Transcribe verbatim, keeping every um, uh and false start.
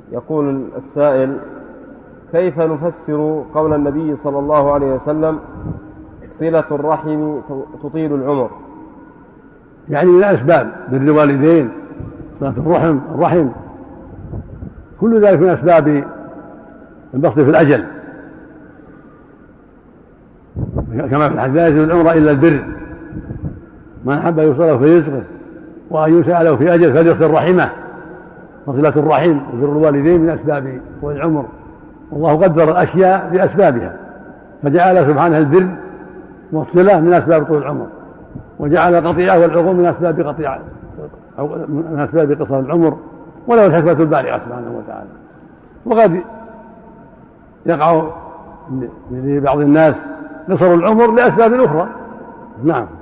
يقول السائل: كيف نفسر قول النبي صلى الله عليه وسلم: صلة الرحم تطيل العمر؟ يعني من الأسباب بر الوالدين، صلة الرحم الرحم كل ذلك من أسباب البسط في الأجل، كما في الحديث: لا يزيد العمر إلا البر، من أحب أن يوصله فيصغر وأن يسأله في أجل فليصل رحمه. وصلة الرحم وبر الوالدين من أسباب طول العمر، والله قدر الأشياء بأسبابها، فجعل سبحانه البر والصلة من أسباب طول العمر، وجعل القطيعة والعقوق من أسباب قطيعة من أسباب قصر العمر، وله الحكمة البالغة سبحانه وتعالى. وقد يقع لبعض الناس قصر العمر لأسباب أخرى. نعم.